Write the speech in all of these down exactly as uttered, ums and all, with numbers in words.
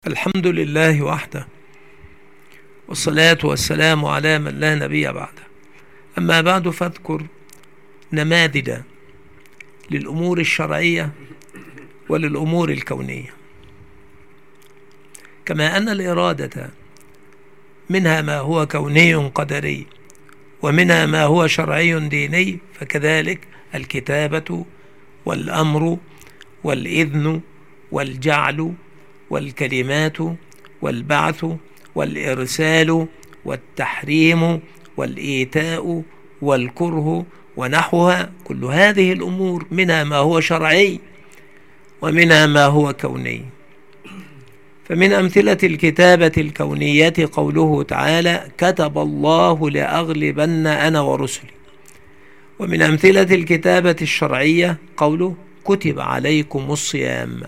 الحمد لله وحده، والصلاة والسلام على من لا نبي بعده. أما بعد، فاذكر نماذج للأمور الشرعية وللأمور الكونية. كما أن الإرادة منها ما هو كوني قدري ومنها ما هو شرعي ديني، فكذلك الكتابة والأمر والإذن والجعل والكلمات والبعث والإرسال والتحريم والإيتاء والكره ونحوها، كل هذه الأمور منها ما هو شرعي ومنها ما هو كوني. فمن أمثلة الكتابة الكونية قوله تعالى: كتب الله لأغلبن أنا ورسلي. ومن أمثلة الكتابة الشرعية قوله: كتب عليكم الصيام.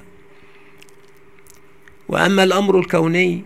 وأما الأمر الكوني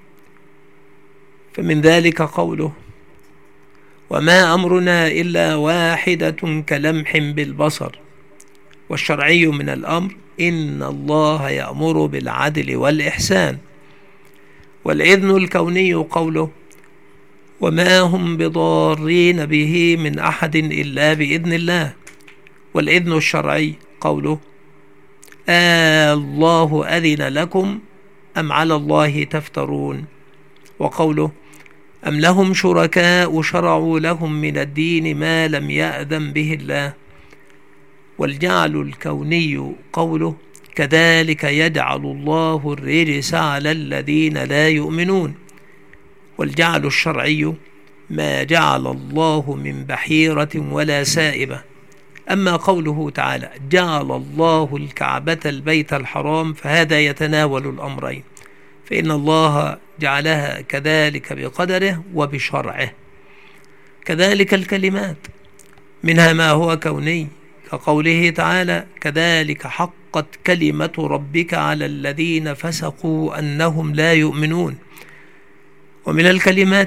فمن ذلك قوله: وما أمرنا إلا واحدة كلمح بالبصر. والشرعي من الأمر: إن الله يأمر بالعدل والإحسان. والإذن الكوني قوله: وما هم بضارين به من أحد إلا بإذن الله. والإذن الشرعي قوله: آه الله أذن لكم أم على الله تفترون. وقوله: أم لهم شركاء شرعوا لهم من الدين ما لم يأذن به الله. والجعل الكوني قوله: كذلك يجعل الله الرجس على الذين لا يؤمنون. والجعل الشرعي: ما جعل الله من بحيرة ولا سائبة. أما قوله تعالى: جعل الله الكعبة البيت الحرام، فهذا يتناول الأمرين، فإن الله جعلها كذلك بقدره وبشرعه. كذلك الكلمات منها ما هو كوني كقوله تعالى: كذلك حقت كلمة ربك على الذين فسقوا أنهم لا يؤمنون. ومن الكلمات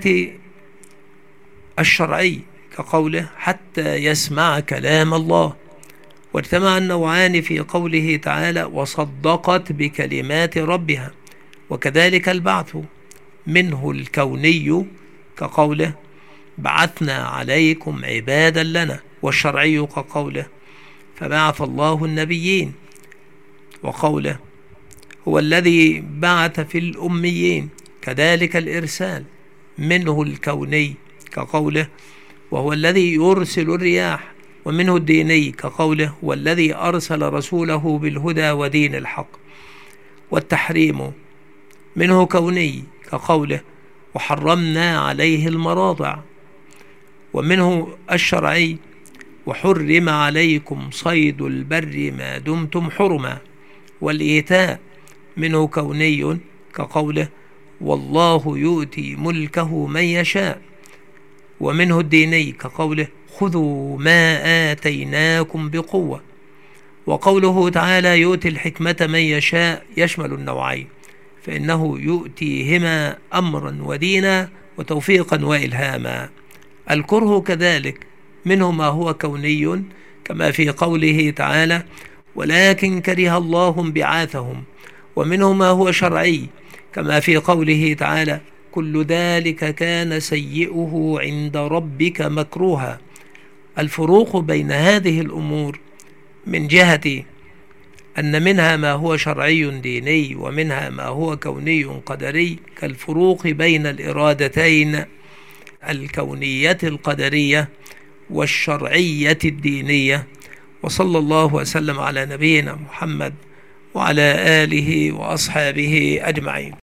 الشرعي كقوله: حتى يسمع كلام الله. واجتمع النوعان في قوله تعالى: وصدقت بكلمات ربها. وكذلك البعث منه الكوني كقوله: بعثنا عليكم عبادا لنا. والشرعي كقوله: فبعث الله النبيين. وقوله: هو الذي بعث في الأميين. كذلك الإرسال منه الكوني كقوله: وهو الذي يرسل الرياح. ومنه الديني كقوله: والذي أرسل رسوله بالهدى ودين الحق. والتحريم منه كوني كقوله: وحرمنا عليه المراضع. ومنه الشرعي: وحرم عليكم صيد البر ما دمتم حرما. والإيتاء منه كوني كقوله: والله يؤتي ملكه من يشاء. ومنه الديني كقوله: خذوا ما آتيناكم بقوة. وقوله تعالى: يؤتي الحكمة من يشاء يشمل النوعين، فإنه يؤتيهما أمرا ودينا وتوفيقا وإلهاما. الكره كذلك منه ما هو كوني كما في قوله تعالى: ولكن كره الله انبعاثهم. ومنه ما هو شرعي كما في قوله تعالى: كل ذلك كان سيئه عند ربك مكروها. الفروق بين هذه الأمور من جهة أن منها ما هو شرعي ديني ومنها ما هو كوني قدري، كالفروق بين الإرادتين الكونية القدرية والشرعية الدينية. وصلى الله وسلم على نبينا محمد وعلى آله وأصحابه أجمعين.